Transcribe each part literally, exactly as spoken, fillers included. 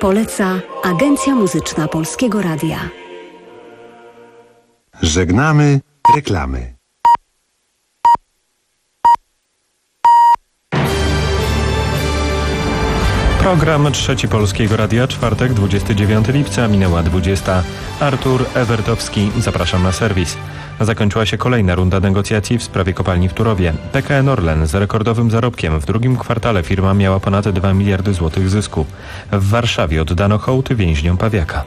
Poleca Agencja Muzyczna Polskiego Radia. Żegnamy reklamy. Program Trzeci Polskiego Radia, czwartek, dwudziestego dziewiątego lipca, minęła dwudziesta. Artur Ewertowski, zapraszam na serwis. Zakończyła się kolejna runda negocjacji w sprawie kopalni w Turowie. P K N Orlen z rekordowym zarobkiem. W drugim kwartale firma miała ponad dwa miliardy złotych zysku. W Warszawie oddano hołd więźniom Pawiaka.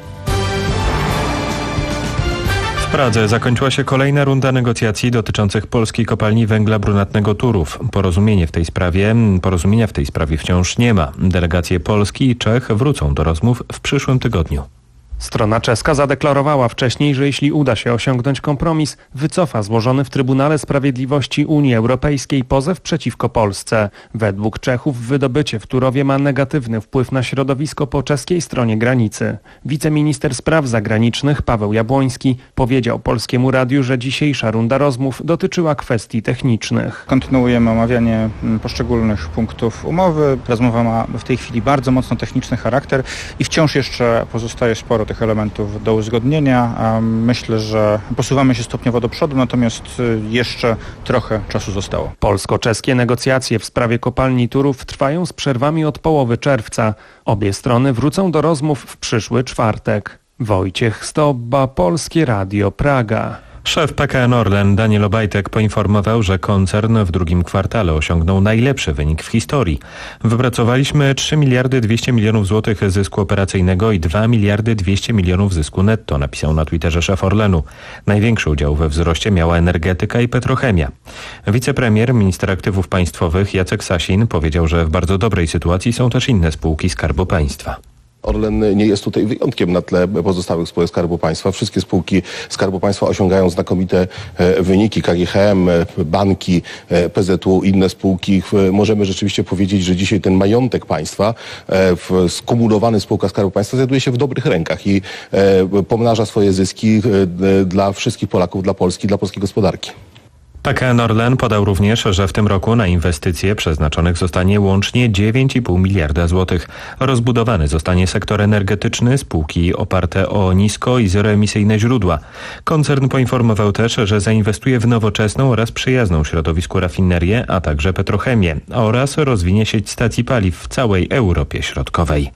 W Pradze zakończyła się kolejna runda negocjacji dotyczących polskiej kopalni węgla brunatnego Turów. Porozumienie w tej sprawie, porozumienia w tej sprawie wciąż nie ma. Delegacje Polski i Czech wrócą do rozmów w przyszłym tygodniu. Strona czeska zadeklarowała wcześniej, że jeśli uda się osiągnąć kompromis, wycofa złożony w Trybunale Sprawiedliwości Unii Europejskiej pozew przeciwko Polsce. Według Czechów wydobycie w Turowie ma negatywny wpływ na środowisko po czeskiej stronie granicy. Wiceminister spraw zagranicznych Paweł Jabłoński powiedział Polskiemu Radiu, że dzisiejsza runda rozmów dotyczyła kwestii technicznych. Kontynuujemy omawianie poszczególnych punktów umowy. Rozmowa ma w tej chwili bardzo mocno techniczny charakter i wciąż jeszcze pozostaje sporo tych elementów do uzgodnienia. Myślę, że posuwamy się stopniowo do przodu, natomiast jeszcze trochę czasu zostało. Polsko-czeskie negocjacje w sprawie kopalni Turów trwają z przerwami od połowy czerwca. Obie strony wrócą do rozmów w przyszły czwartek. Wojciech Stobba, Polskie Radio, Praga. Szef P K N Orlen Daniel Obajtek poinformował, że koncern w drugim kwartale osiągnął najlepszy wynik w historii. Wypracowaliśmy trzy miliardy dwieście milionów złotych zysku operacyjnego i dwa miliardy dwieście milionów zysku netto, napisał na Twitterze szef Orlenu. Największy udział we wzroście miała energetyka i petrochemia. Wicepremier, minister aktywów państwowych Jacek Sasin powiedział, że w bardzo dobrej sytuacji są też inne spółki Skarbu Państwa. Orlen nie jest tutaj wyjątkiem na tle pozostałych spółek Skarbu Państwa. Wszystkie spółki Skarbu Państwa osiągają znakomite wyniki. K G H M, banki, P Z U, inne spółki. Możemy rzeczywiście powiedzieć, że dzisiaj ten majątek państwa skumulowany w spółkach Skarbu Państwa znajduje się w dobrych rękach i pomnaża swoje zyski dla wszystkich Polaków, dla Polski, dla polskiej gospodarki. P K N Orlen podał również, że w tym roku na inwestycje przeznaczonych zostanie łącznie dziewięć i pół miliarda złotych. Rozbudowany zostanie sektor energetyczny, spółki oparte o nisko- i zeroemisyjne źródła. Koncern poinformował też, że zainwestuje w nowoczesną oraz przyjazną środowisku rafinerię, a także petrochemię oraz rozwinie sieć stacji paliw w całej Europie Środkowej.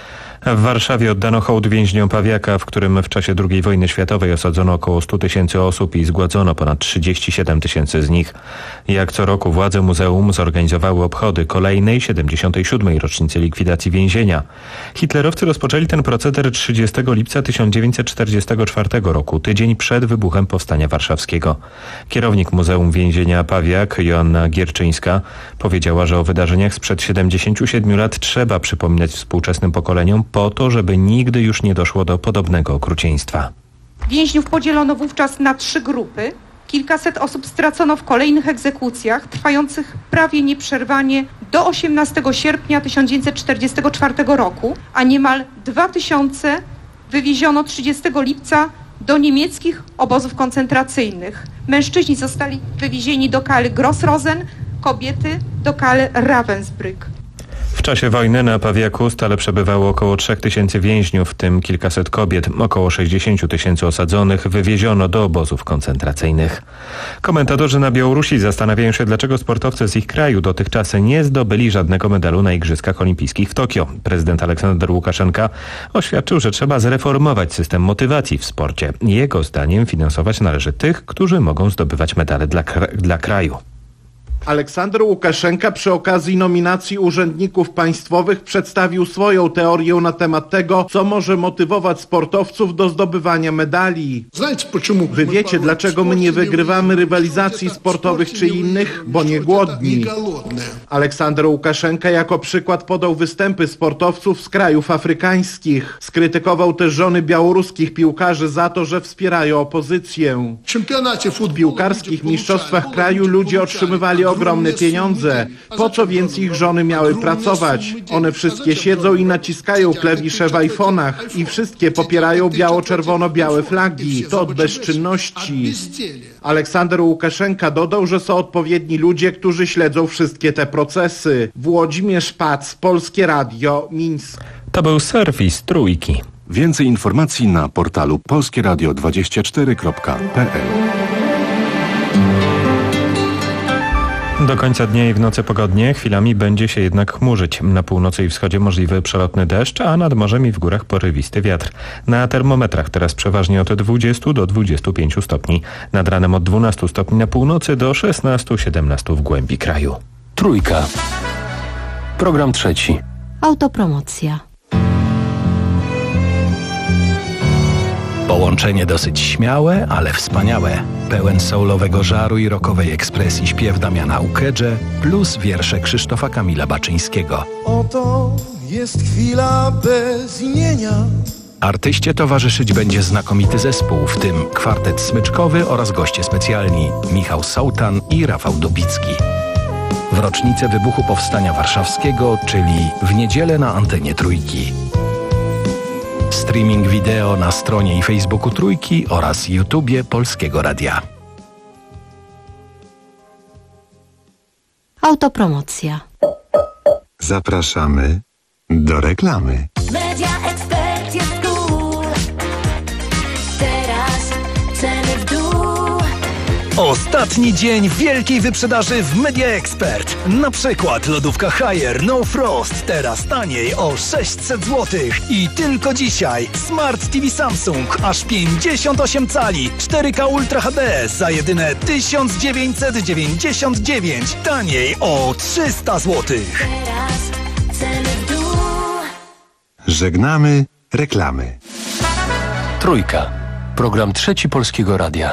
W Warszawie oddano hołd więźniom Pawiaka, w którym w czasie drugiej wojny światowej osadzono około stu tysięcy osób i zgładzono ponad trzydzieści siedem tysięcy z nich. Jak co roku władze muzeum zorganizowały obchody kolejnej siedemdziesiątej siódmej rocznicy likwidacji więzienia. Hitlerowcy rozpoczęli ten proceder trzydziestego lipca tysiąc dziewięćset czterdziestego czwartego roku, tydzień przed wybuchem Powstania Warszawskiego. Kierownik Muzeum Więzienia Pawiak, Joanna Gierczyńska, powiedziała, że o wydarzeniach sprzed siedemdziesięciu siedmiu lat trzeba przypominać współczesnym pokoleniom, po to, żeby nigdy już nie doszło do podobnego okrucieństwa. Więźniów podzielono wówczas na trzy grupy. Kilkaset osób stracono w kolejnych egzekucjach, trwających prawie nieprzerwanie do osiemnastego sierpnia tysiąc dziewięćset czterdziestego czwartego roku, a niemal dwa tysiące wywieziono trzydziestego lipca do niemieckich obozów koncentracyjnych. Mężczyźni zostali wywiezieni do Kali Grossrosen, kobiety do Kali Ravensbrück. W czasie wojny na Pawiaku stale przebywało około trzech tysięcy więźniów, w tym kilkaset kobiet. Około sześćdziesięciu tysięcy osadzonych wywieziono do obozów koncentracyjnych. Komentatorzy na Białorusi zastanawiają się, dlaczego sportowcy z ich kraju dotychczas nie zdobyli żadnego medalu na Igrzyskach Olimpijskich w Tokio. Prezydent Aleksander Łukaszenka oświadczył, że trzeba zreformować system motywacji w sporcie. Jego zdaniem finansować należy tych, którzy mogą zdobywać medale dla, dla kraju. Aleksander Łukaszenka przy okazji nominacji urzędników państwowych przedstawił swoją teorię na temat tego, co może motywować sportowców do zdobywania medali. Wy wiecie, dlaczego my nie wygrywamy rywalizacji sportowych czy innych? Bo nie głodni. Aleksander Łukaszenka jako przykład podał występy sportowców z krajów afrykańskich. Skrytykował też żony białoruskich piłkarzy za to, że wspierają opozycję. W piłkarskich mistrzostwach kraju ludzie otrzymywali ogromne pieniądze. Po co więc ich żony miały pracować? One wszystkie siedzą i naciskają klawisze w iPhone'ach i wszystkie popierają biało-czerwono-białe flagi. To od bezczynności. Aleksander Łukaszenka dodał, że są odpowiedni ludzie, którzy śledzą wszystkie te procesy. Włodzimierz Pac, Polskie Radio, Mińsk. To był serwis Trójki. Więcej informacji na portalu polskie radio dwadzieścia cztery kropka p l. Do końca dnia i w nocy pogodnie, chwilami będzie się jednak chmurzyć. Na północy i wschodzie możliwy przelotny deszcz, a nad morzem i w górach porywisty wiatr. Na termometrach teraz przeważnie od dwudziestu do dwudziestu pięciu stopni. Nad ranem od dwunastu stopni na północy do szesnastu siedemnastu w głębi kraju. Trójka. Program trzeci. Autopromocja. Połączenie dosyć śmiałe, ale wspaniałe. Pełen soulowego żaru i rockowej ekspresji śpiew Damiana Ukedże plus wiersze Krzysztofa Kamila Baczyńskiego. Oto jest chwila bez imienia. Artyście towarzyszyć będzie znakomity zespół, w tym kwartet smyczkowy oraz goście specjalni Michał Sołtan i Rafał Dubicki. W rocznicę wybuchu Powstania Warszawskiego, czyli w niedzielę na antenie Trójki. Streaming wideo na stronie i Facebooku Trójki oraz YouTubie Polskiego Radia. Autopromocja. Zapraszamy do reklamy. Media Expert jest cool. Teraz ceny w dół. Ostatni dzień wielkiej wyprzedaży w Media Expert. Na przykład lodówka Haier No Frost teraz taniej o sześćset złotych. I tylko dzisiaj Smart T V Samsung aż pięćdziesiąt osiem cali cztery K Ultra H D za jedyne tysiąc dziewięćset dziewięćdziesiąt dziewięć. Taniej o trzysta złotych. Teraz ceny w dół. Żegnamy reklamy. Trójka. Program trzeci Polskiego Radia.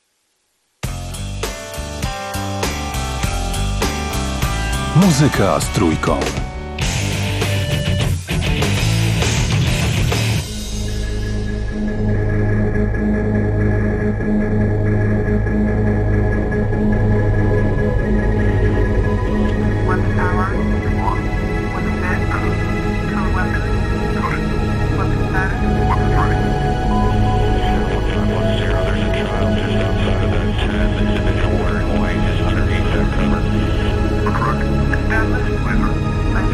Muzyka z Trójką. Establish weather.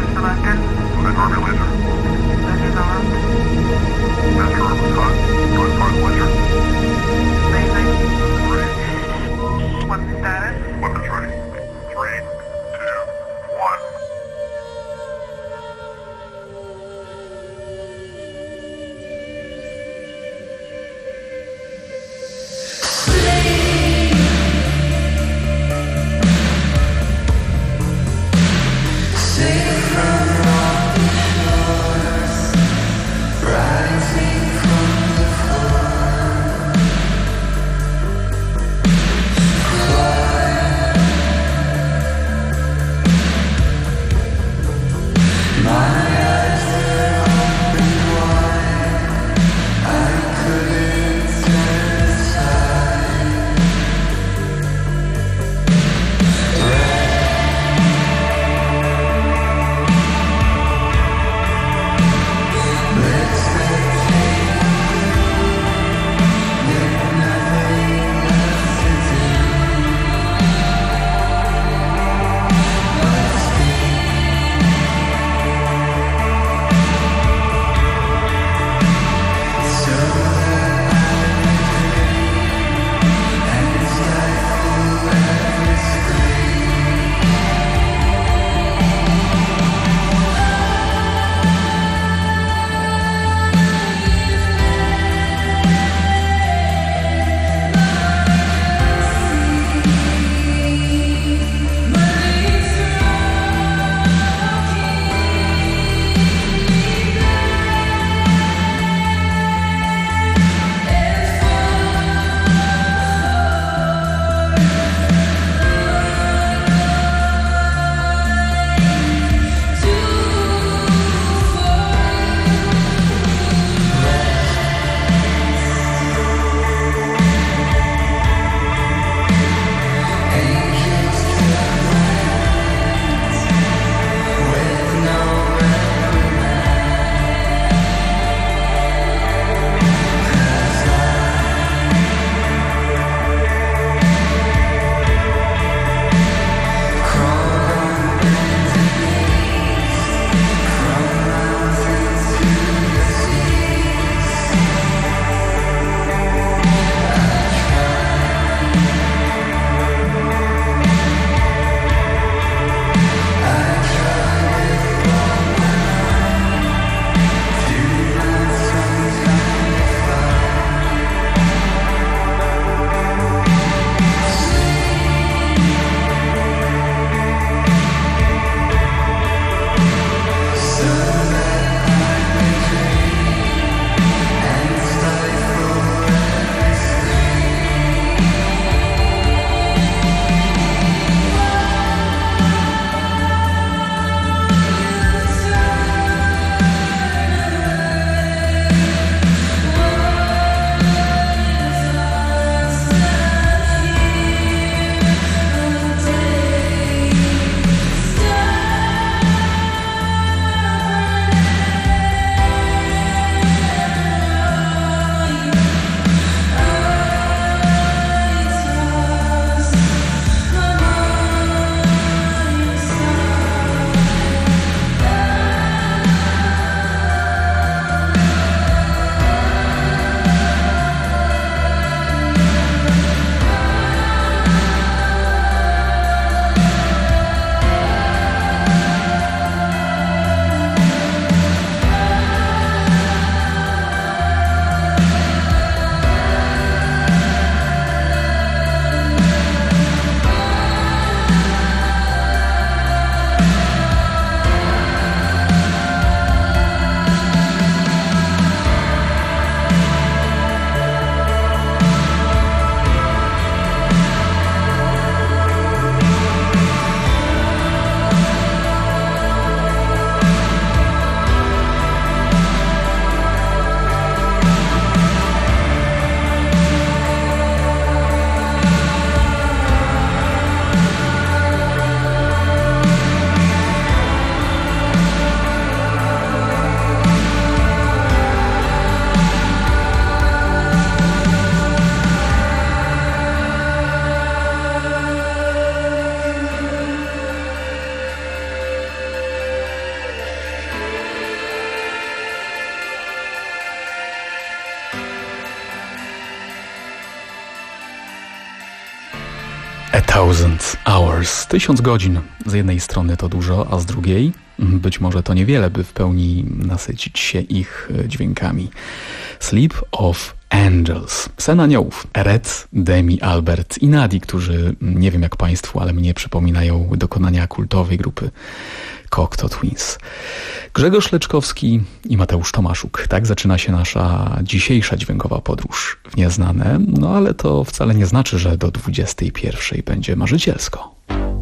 Thousand Hours. Tysiąc godzin. Z jednej strony to dużo, a z drugiej być może to niewiele, by w pełni nasycić się ich dźwiękami. Sleep of Angels. Sen aniołów. Eret, Demi, Albert i Nadi, którzy, nie wiem jak państwu, ale mnie przypominają dokonania kultowej grupy Cocteau Twins. Grzegorz Leczkowski i Mateusz Tomaszuk. Tak zaczyna się nasza dzisiejsza dźwiękowa podróż w nieznane, no ale to wcale nie znaczy, że do dwudziestej pierwszej będzie marzycielsko.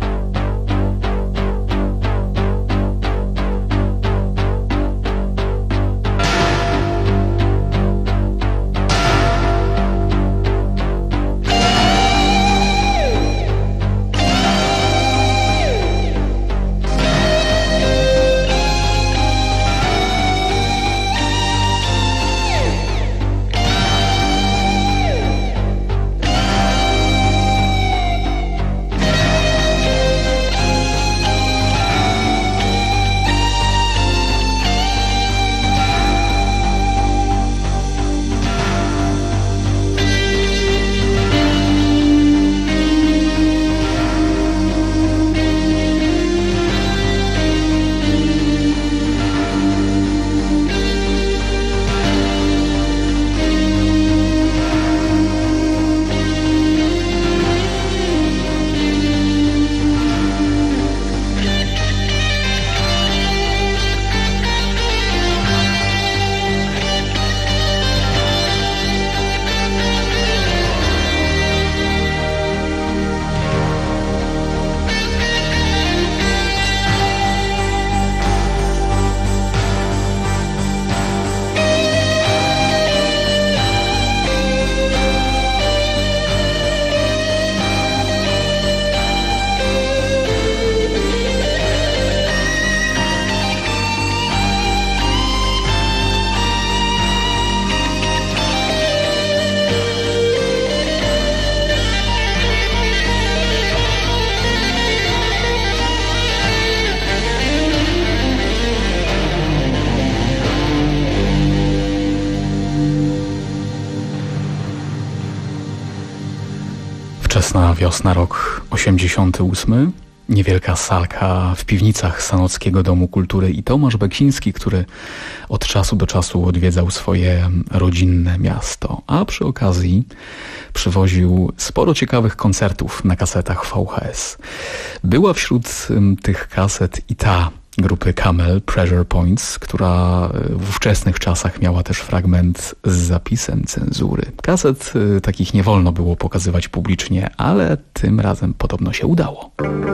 Wczesna wiosna, rok osiemdziesiąty ósmy. Niewielka salka w piwnicach Sanockiego Domu Kultury i Tomasz Beksiński, który od czasu do czasu odwiedzał swoje rodzinne miasto, a przy okazji przywoził sporo ciekawych koncertów na kasetach V H S. Była wśród tych kaset i ta grupy Camel, Pressure Points, która w ówczesnych czasach miała też fragment z zapisem cenzury. Kaset takich nie wolno było pokazywać publicznie, ale tym razem podobno się udało.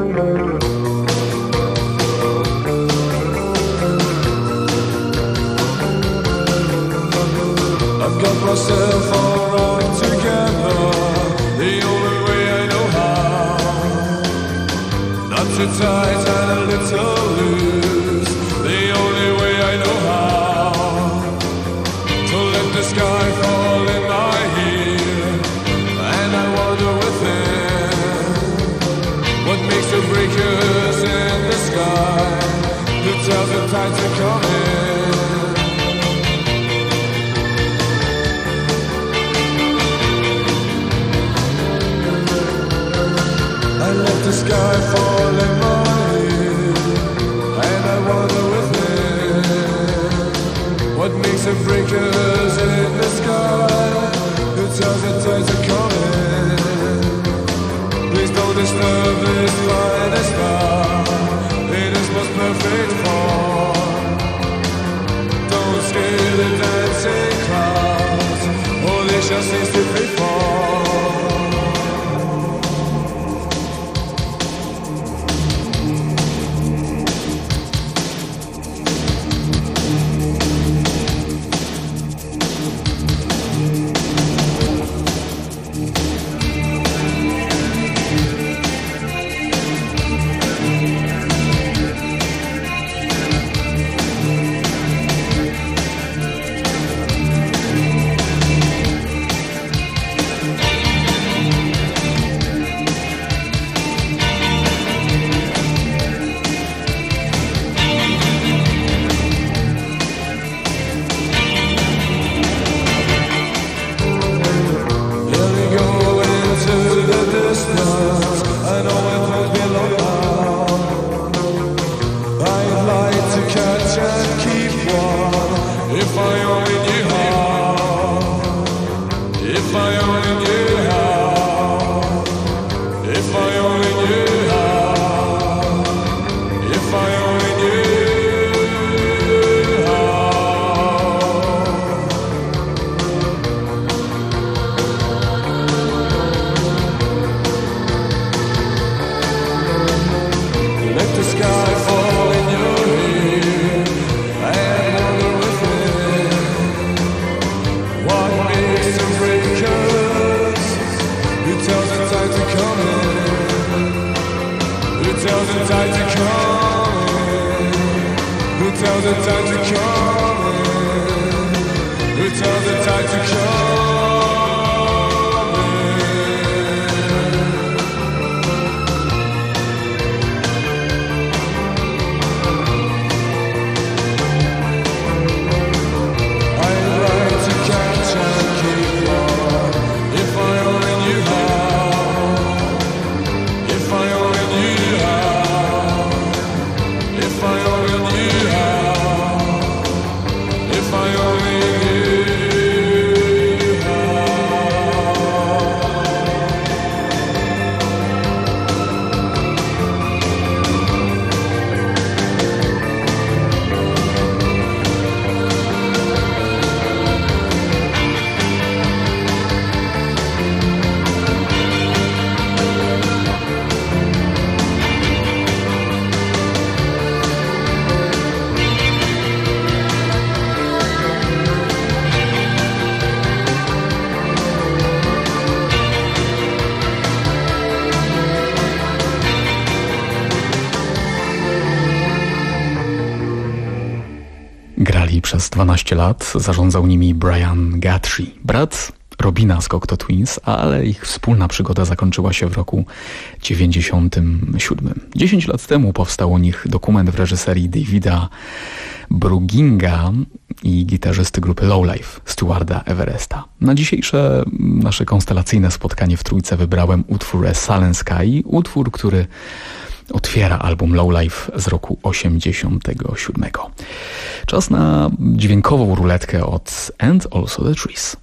I've got myself all run together, the only way I know how. Not too tight and a little loose, the only way I know how. To let the sky fall in my ear, and I wonder within, what makes the breakers in the sky, who tells the tide to come in. I let the sky fall in my ear, and I wonder within, what makes the breakers in the sky, who tells the tides are coming. Please don't disturb this finest star, in its most perfect form. Don't scare the dancing clouds, or they shall cease to be formed. I only knew how, if I only knew how, if I only knew how, if I only knew how. Let the sky fall in your ear and wander with it. What makes the breakers? Who tells the tide to come in? Who tells the tide to come in? Who tells the tide to come in? Who tells the tide to come in? I'd like to catch and keep on, if I only knew how, if I only knew how, if I only knew how, if I only knew how. Grali przez dwanaście lat, zarządzał nimi Brian Guthrie, brat Robina z Cocteau Twins, ale ich wspólna przygoda zakończyła się w roku dziewięćdziesiątym siódmym. Dziesięć lat temu powstał o nich dokument w reżyserii Davida Bruginga i gitarzysty grupy Lowlife Stewarda Everesta. Na dzisiejsze nasze konstelacyjne spotkanie w trójce wybrałem utwór A Sullen Sky, utwór, który otwiera album Lowlife z roku osiemdziesiątego siódmego. Czas na dźwiękową ruletkę od And Also The Trees.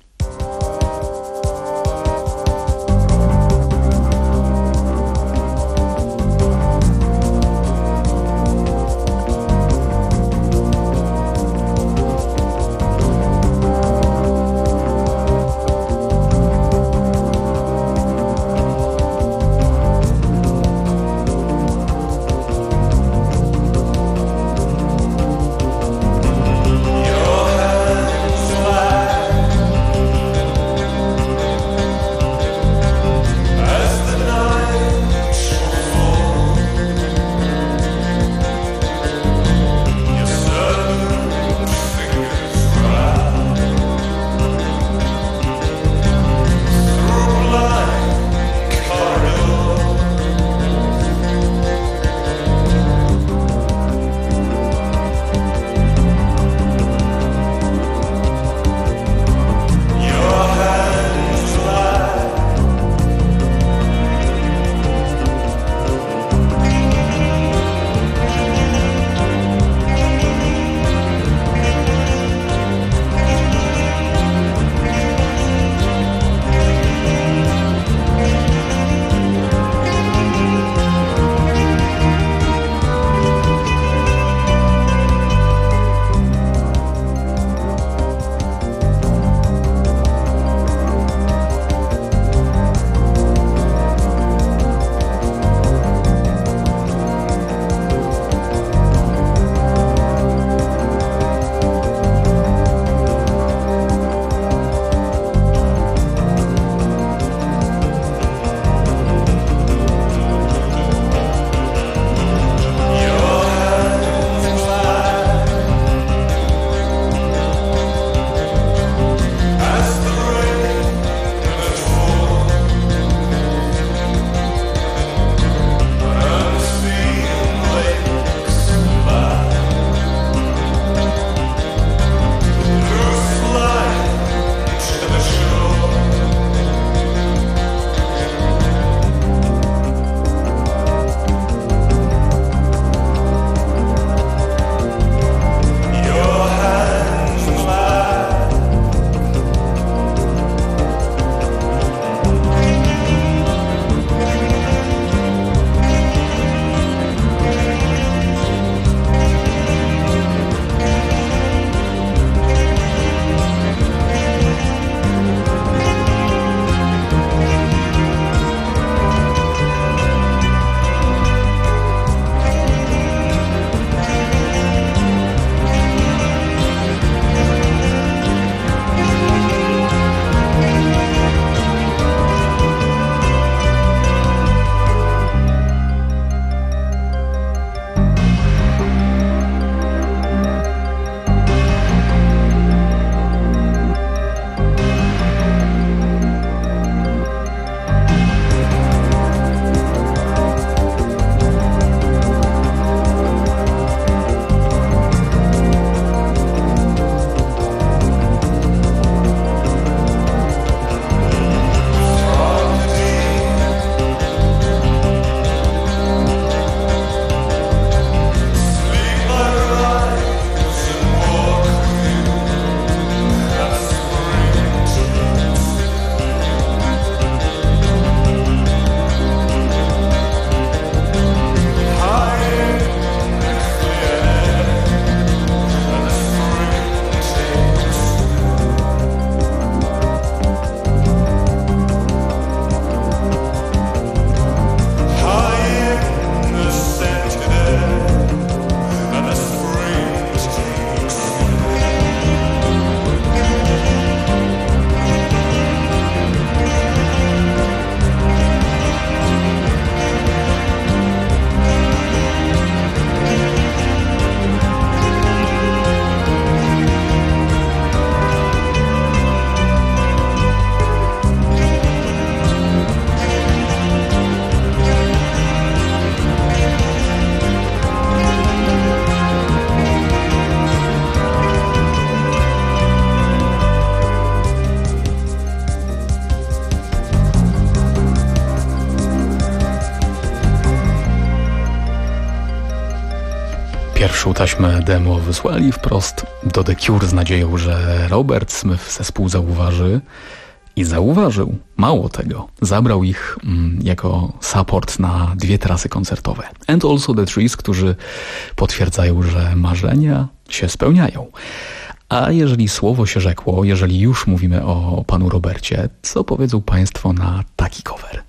Your hands alive. Pierwszą taśmę demo wysłali wprost do The Cure z nadzieją, że Robert Smith zespół zauważy i zauważył. Mało tego, zabrał ich mm, jako support na dwie trasy koncertowe. And Also The Trees, którzy potwierdzają, że marzenia się spełniają. A jeżeli słowo się rzekło, jeżeli już mówimy o panu Robercie, co powiedzą państwo na taki cover?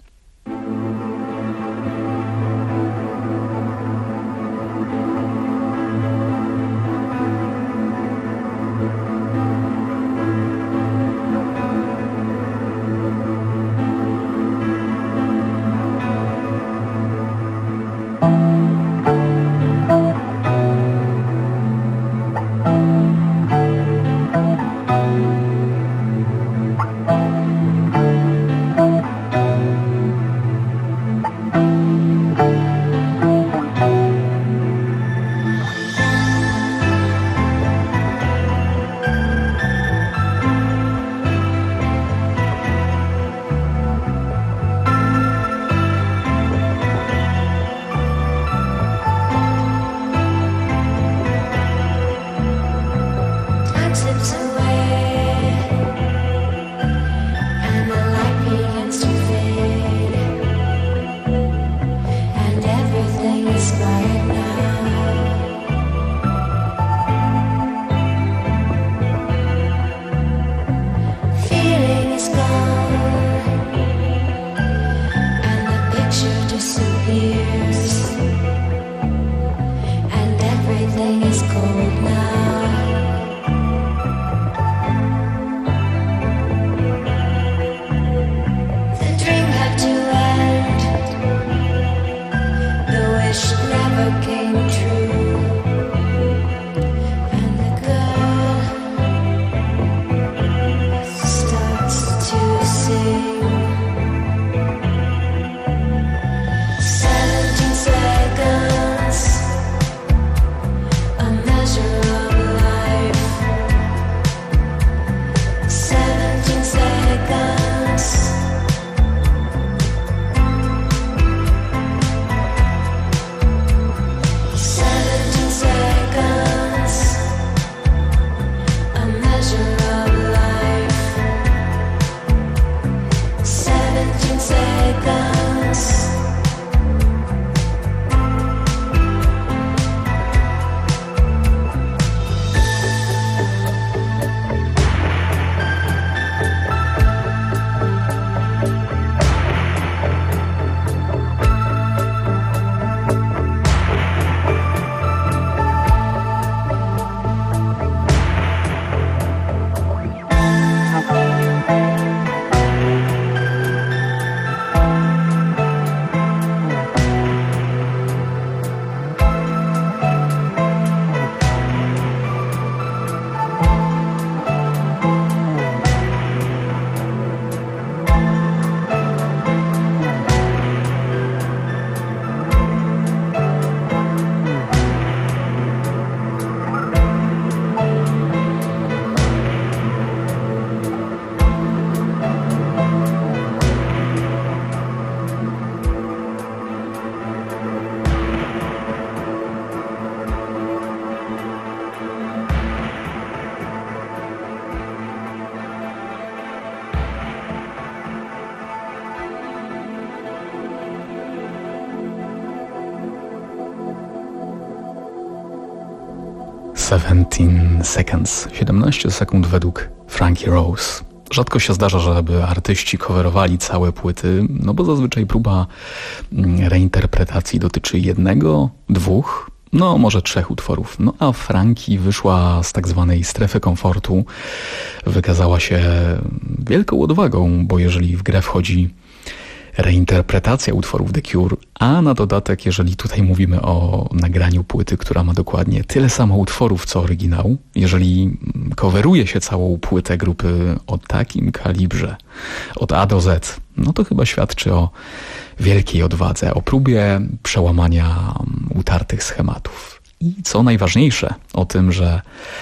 seventeen seconds, siedemnaście sekund według Frankie Rose. Rzadko się zdarza, żeby artyści coverowali całe płyty, no bo zazwyczaj próba reinterpretacji dotyczy jednego, dwóch, no może trzech utworów. No a Frankie wyszła z tak zwanej strefy komfortu, wykazała się wielką odwagą, bo jeżeli w grę wchodzi reinterpretacja utworów The Cure, a na dodatek, jeżeli tutaj mówimy o nagraniu płyty, która ma dokładnie tyle samo utworów co oryginał, jeżeli coveruje się całą płytę grupy o takim kalibrze, od A do Z, no to chyba świadczy o wielkiej odwadze, o próbie przełamania utartych schematów. I co najważniejsze, o tym, że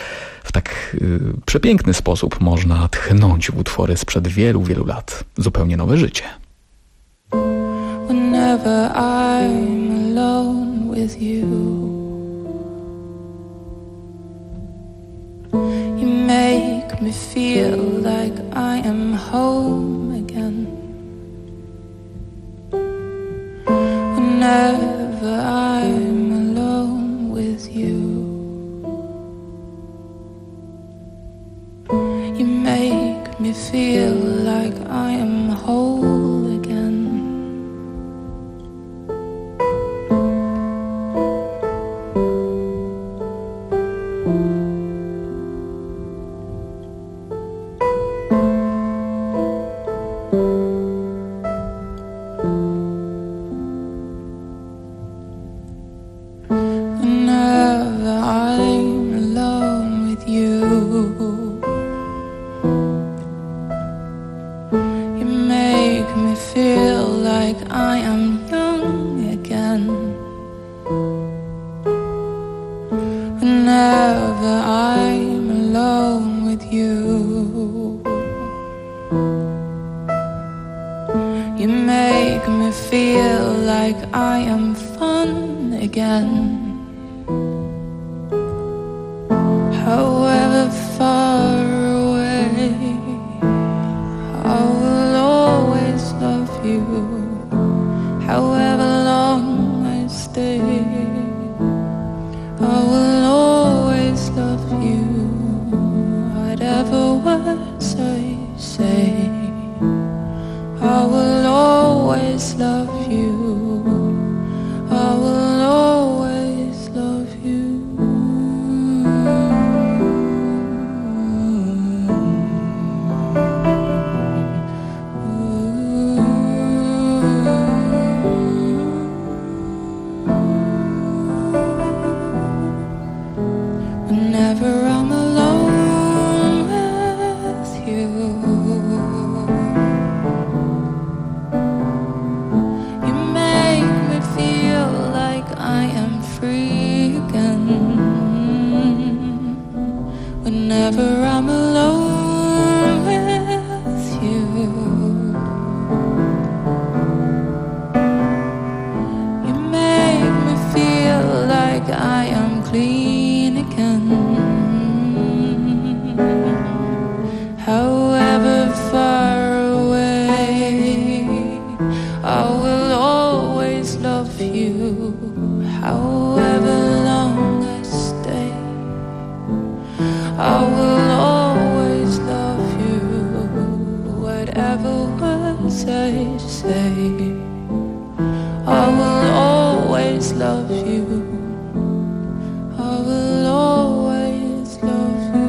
w tak y, przepiękny sposób można tchnąć w utwory sprzed wielu, wielu lat zupełnie nowe życie. Whenever I'm alone with you, me feel like I am home again. Whenever I'm alone with you, you make me feel like I am whole again. Whenever I'm alone with you, you make me feel like I am young again. Whenever I'm alone with you, you make me feel like I am fun again. However far away, I will always love you. However long I stay, I will always love you. Whatever words I say, I will always love you. I will always love you. Whenever I'm alone with you, you make me feel like I am free again. Whenever I'm alone with you, you make me feel like I am clean again. However far away, I will always love you. However long I stay, I will always love you. Whatever words I say, I will always love you. I will always love you.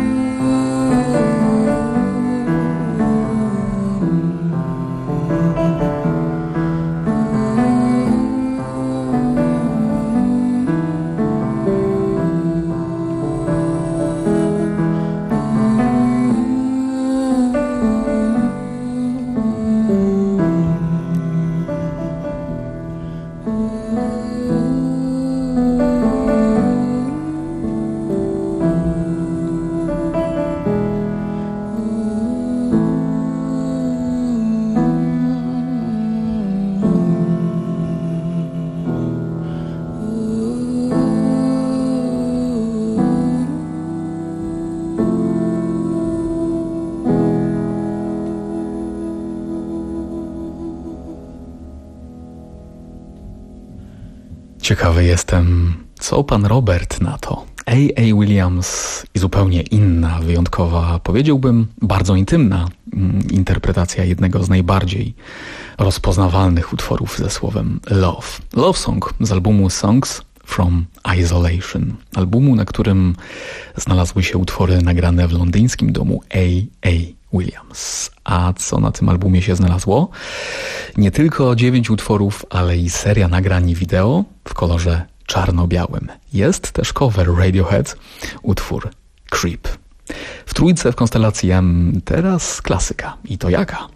Ciekawy jestem, co pan Robert na to. A A. Williams i zupełnie inna, wyjątkowa, powiedziałbym bardzo intymna mm, interpretacja jednego z najbardziej rozpoznawalnych utworów ze słowem love. Love Song z albumu Songs from Isolation. Albumu, na którym znalazły się utwory nagrane w londyńskim domu A A. Williams. A co na tym albumie się znalazło? Nie tylko dziewięć utworów, ale i seria nagrań wideo w kolorze czarno-białym. Jest też cover Radiohead, utwór Creep. W trójce w konstelacji M teraz klasyka. I to jaka?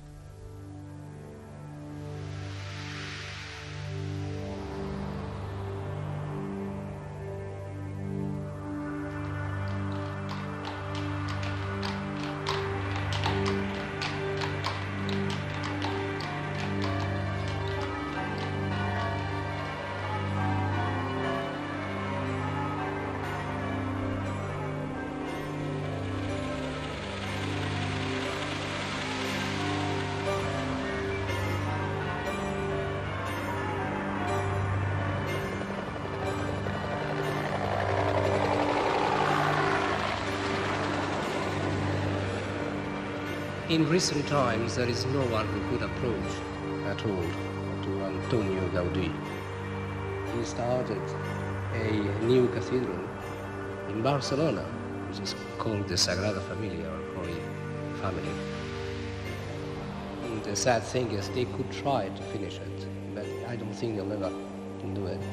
In recent times, there is no one who could approach at all to Antonio Gaudí. He started a new cathedral in Barcelona, which is called the Sagrada Familia, or Holy Family. And the sad thing is they could try to finish it, but I don't think they'll ever do it.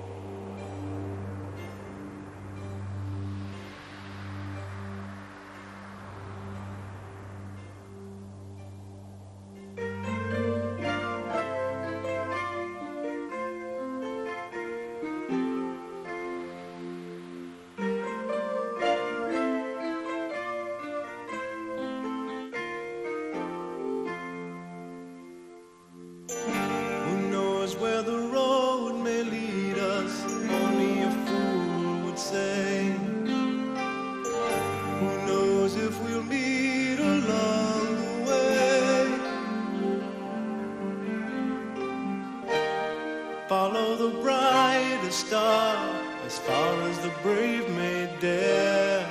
Follow the brightest star as far as the brave may dare.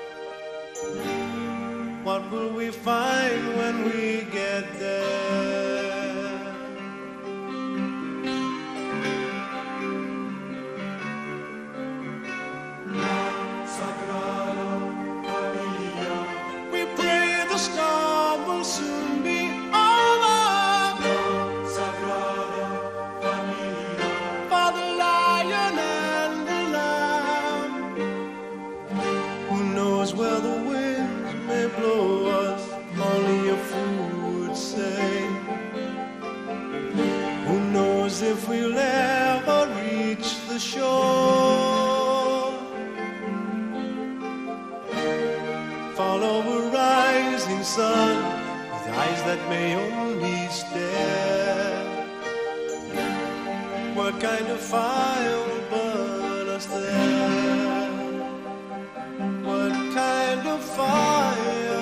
What will we find when we get there? Sagrada Familia. We pray the storm will soon be over. Sagrada Familia. For the lion and the lamb. Who knows where the winds may blow us? Only a fool would say. Who knows if we'll ever reach the shore? Follow a rising sun with eyes that may only stare. What kind of fire will burn us there? What kind of fire?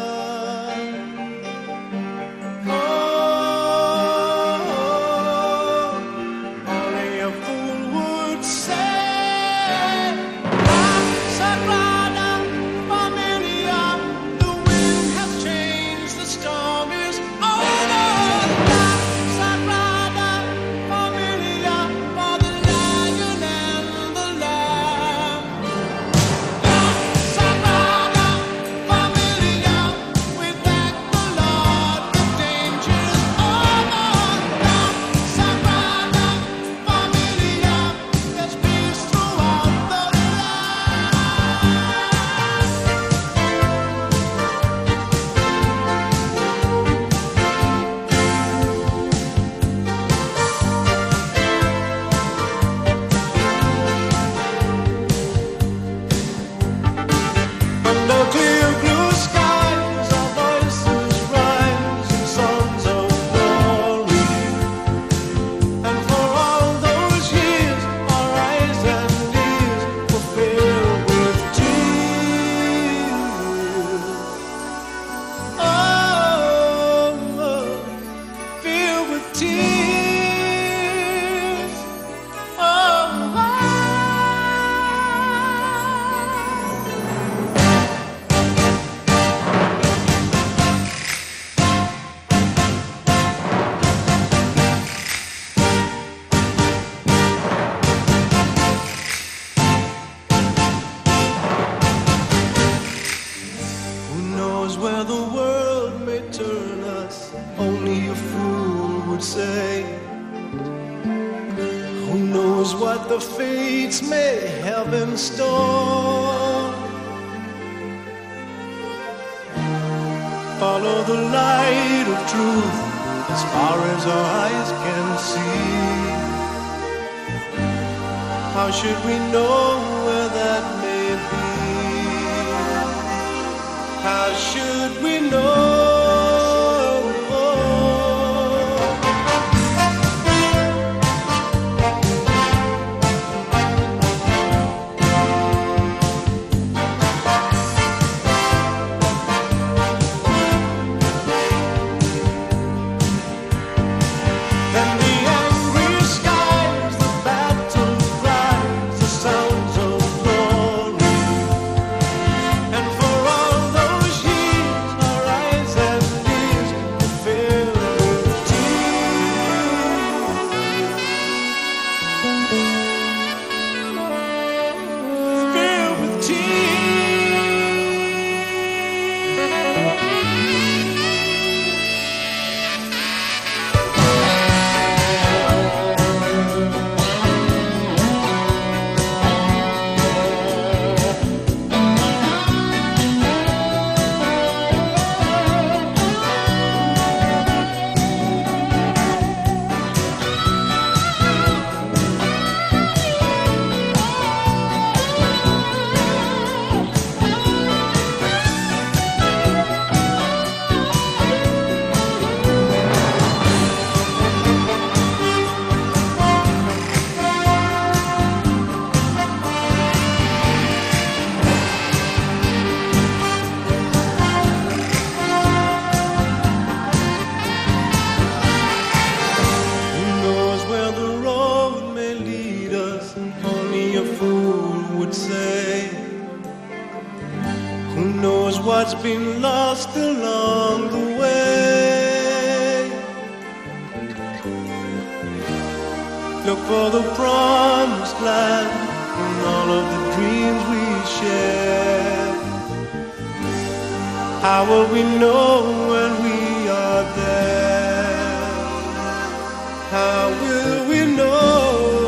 The fates may have in store. Follow the light of truth as far as our eyes can see. How should we know where that may be? How should we know? And for all those years what's been lost along the way. Look for the promised land and all of the dreams we share. How will we know when we are there? How will we know?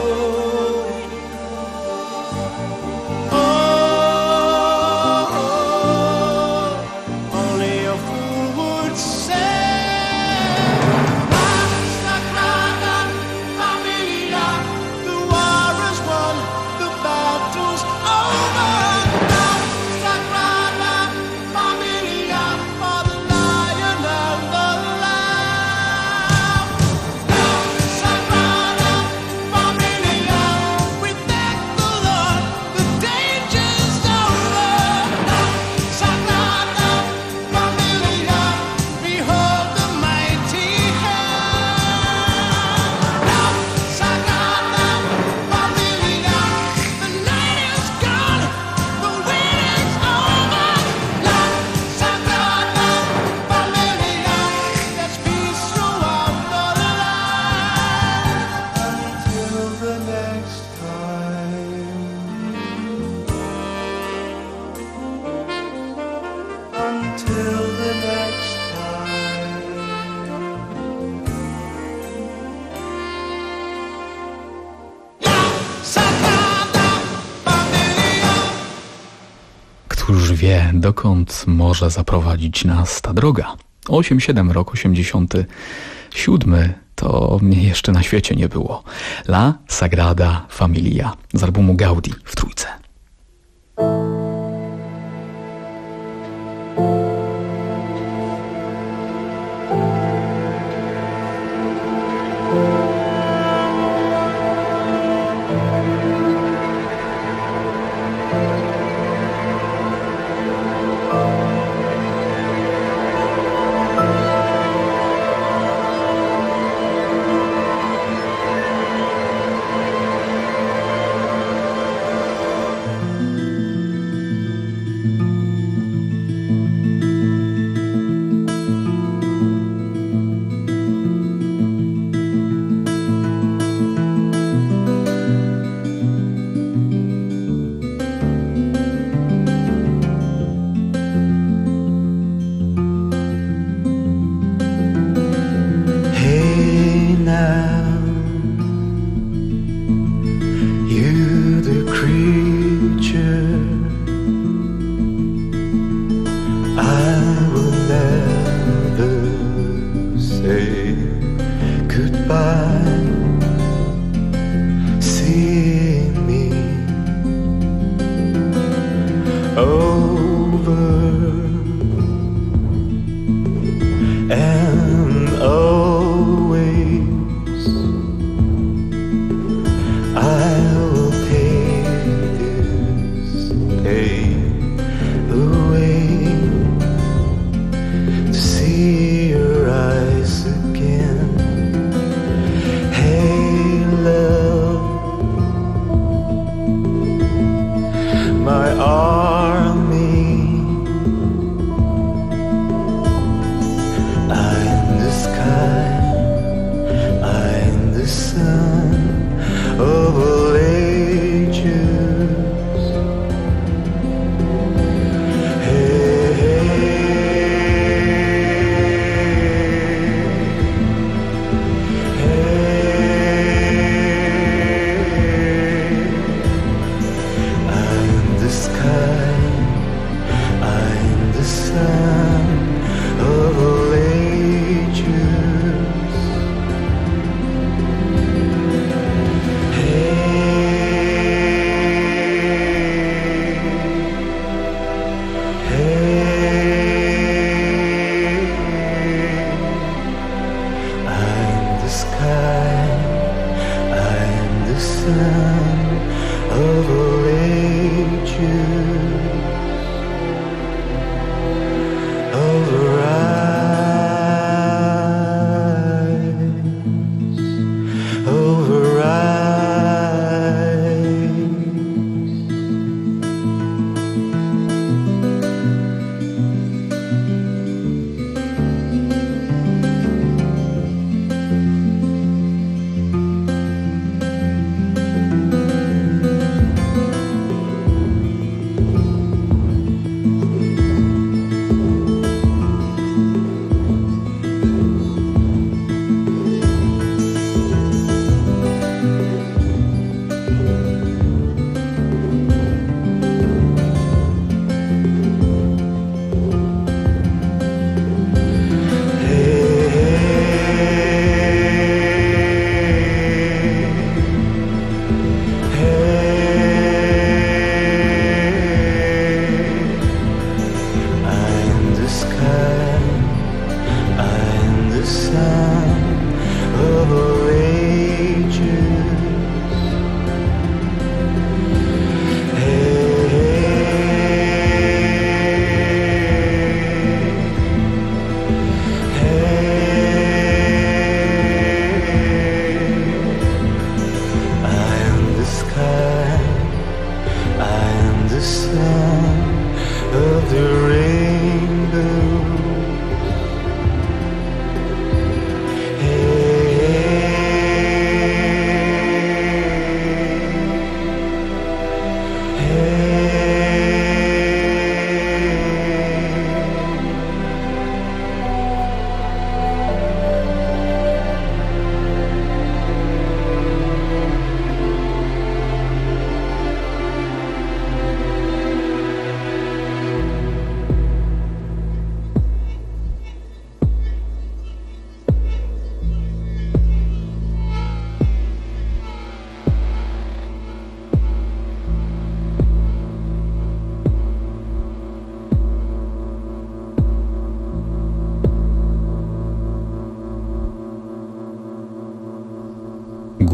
Któż wie, dokąd może zaprowadzić nas ta droga? osiem siedem, rok osiemdziesiąty siódmy, to mnie jeszcze na świecie nie było. La Sagrada Familia z albumu Gaudi w trójce.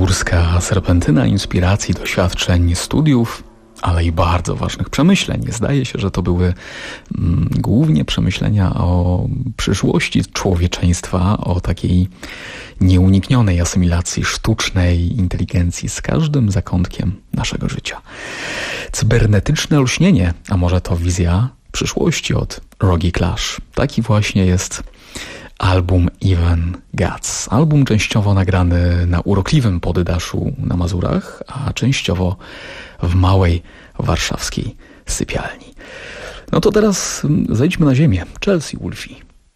górska serpentyna inspiracji, doświadczeń, studiów, ale i bardzo ważnych przemyśleń. Zdaje się, że to były mm, głównie przemyślenia o przyszłości człowieczeństwa, o takiej nieuniknionej asymilacji sztucznej inteligencji z każdym zakątkiem naszego życia. Cybernetyczne lśnienie, a może to wizja przyszłości od Rogi Clash. Taki właśnie jest album Even Guts. Album częściowo nagrany na urokliwym poddaszu na Mazurach, a częściowo w małej warszawskiej sypialni. No to teraz zejdźmy na ziemię. Chelsea Wolfe.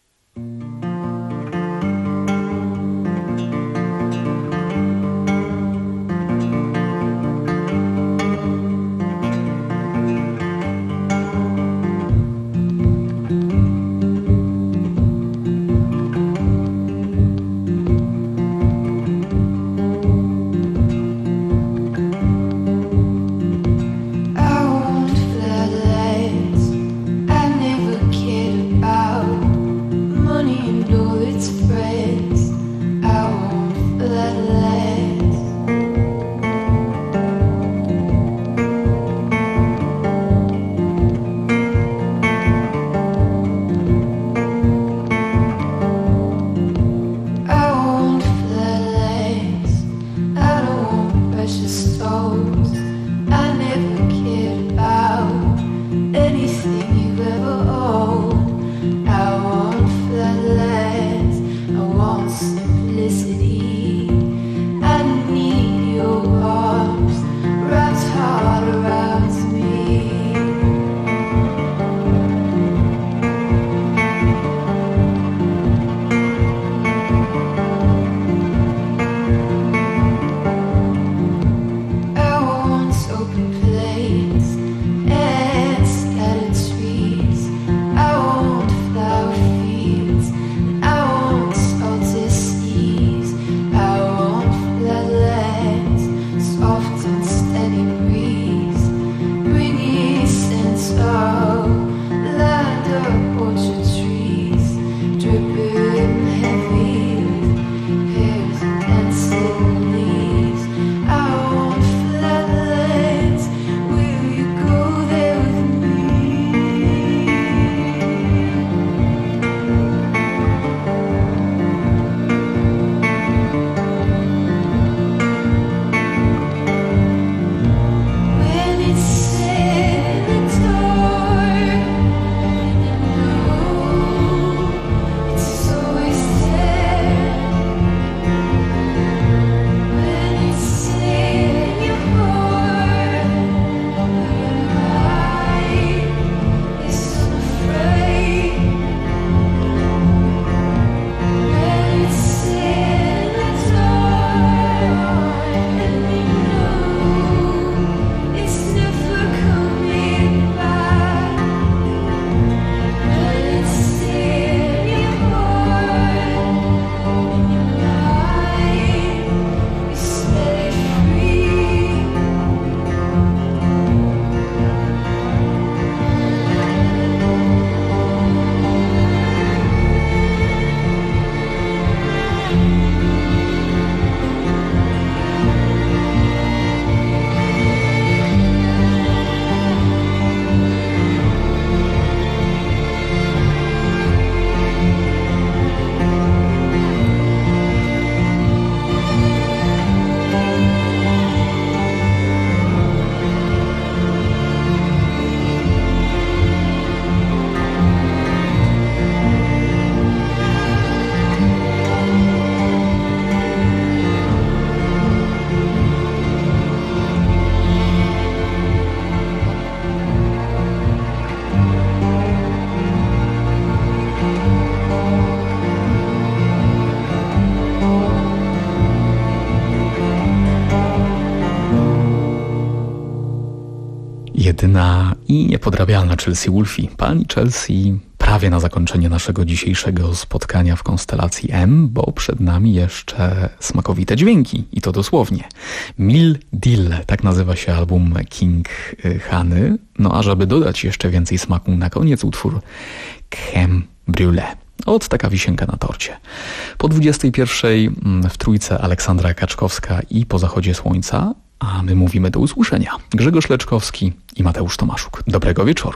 jedyna i niepodrabialna Chelsea Wolfe. Pani Chelsea prawie na zakończenie naszego dzisiejszego spotkania w konstelacji M, bo przed nami jeszcze smakowite dźwięki i to dosłownie. Mille Dille, tak nazywa się album King Hany. No a żeby dodać jeszcze więcej smaku, na koniec utwór Crème Brûlée. Ot, taka wisienka na torcie. Po dwudziestej pierwszej w Trójce Aleksandra Kaczkowska i Po zachodzie słońca, a my mówimy do usłyszenia. Grzegorz Leczkowski i Mateusz Tomaszuk. Dobrego wieczoru.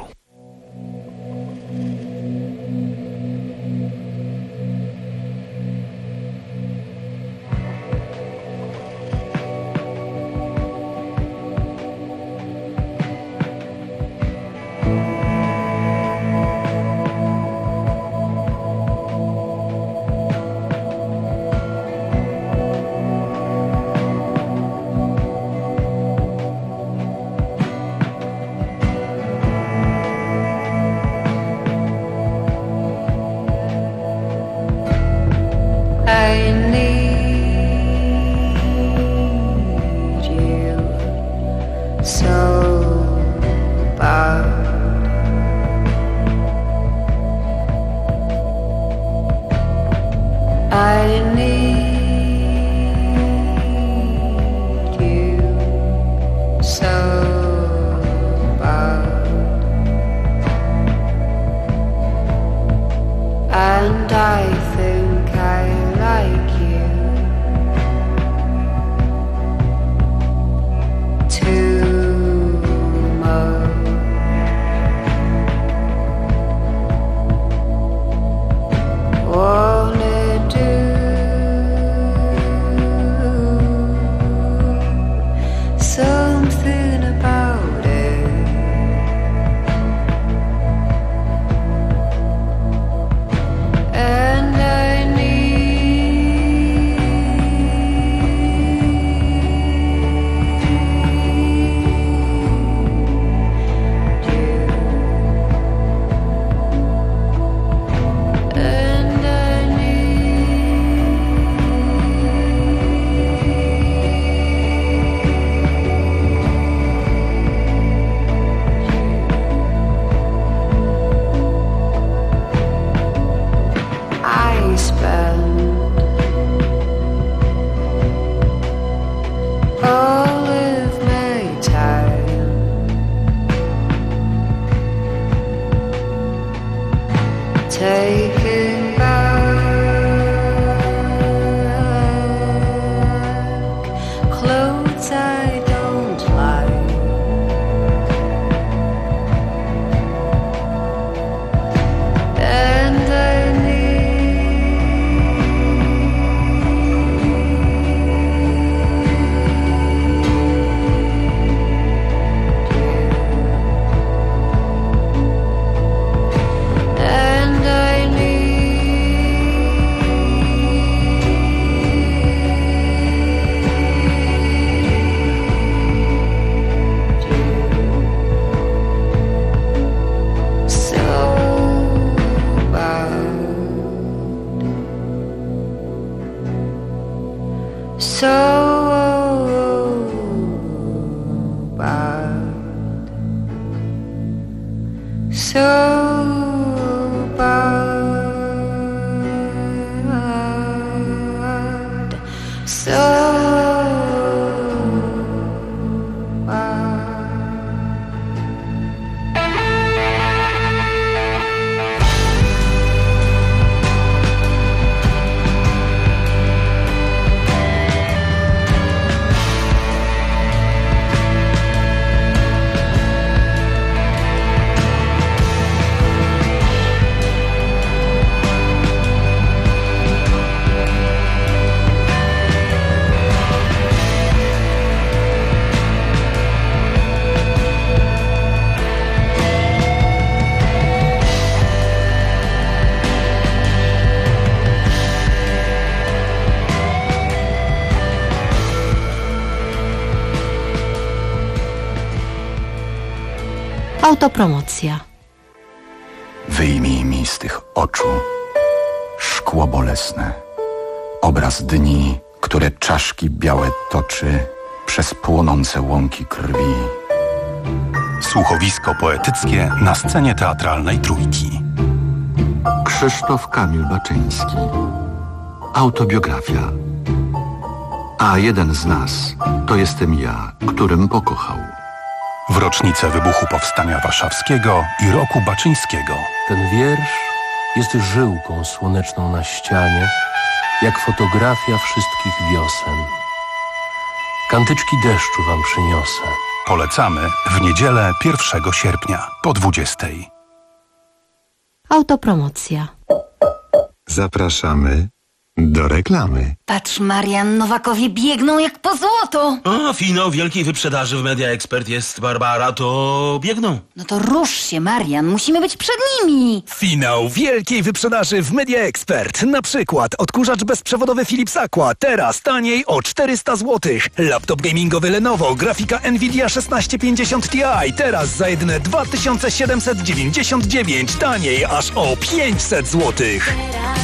Autopromocja. Wyjmij mi z tych oczu szkło bolesne, obraz dni, które czaszki białe toczy przez płonące łąki krwi. Słuchowisko poetyckie na scenie teatralnej Trójki. Krzysztof Kamil Baczyński. Autobiografia. A jeden z nas to jestem ja, którym pokochał. W rocznicę wybuchu Powstania Warszawskiego i roku Baczyńskiego. Ten wiersz jest żyłką słoneczną na ścianie, jak fotografia wszystkich wiosen. Kantyczki deszczu wam przyniosę. Polecamy w niedzielę pierwszego sierpnia po dwudziestej. Autopromocja. Zapraszamy do reklamy. Patrz, Marian, Nowakowie biegną jak po złoto. O, finał wielkiej wyprzedaży w Media Expert jest, Barbara, to biegną. No to rusz się, Marian, musimy być przed nimi. Finał wielkiej wyprzedaży w Media Expert. Na przykład odkurzacz bezprzewodowy Philips Aqua, teraz taniej o czterysta złotych. Laptop gamingowy Lenovo, grafika Nvidia szesnaście pięćdziesiąt Ti, teraz za jedyne dwa tysiące siedemset dziewięćdziesiąt dziewięć, taniej aż o pięćset złotych.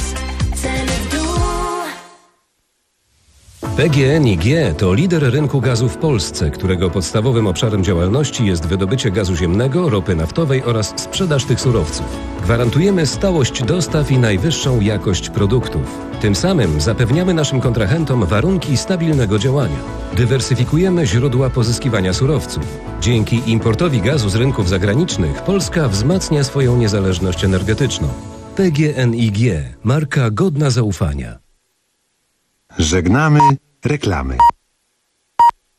P G N I G to lider rynku gazu w Polsce, którego podstawowym obszarem działalności jest wydobycie gazu ziemnego, ropy naftowej oraz sprzedaż tych surowców. Gwarantujemy stałość dostaw i najwyższą jakość produktów. Tym samym zapewniamy naszym kontrahentom warunki stabilnego działania. Dywersyfikujemy źródła pozyskiwania surowców. Dzięki importowi gazu z rynków zagranicznych Polska wzmacnia swoją niezależność energetyczną. P G N I G, marka godna zaufania. Żegnamy reklamy.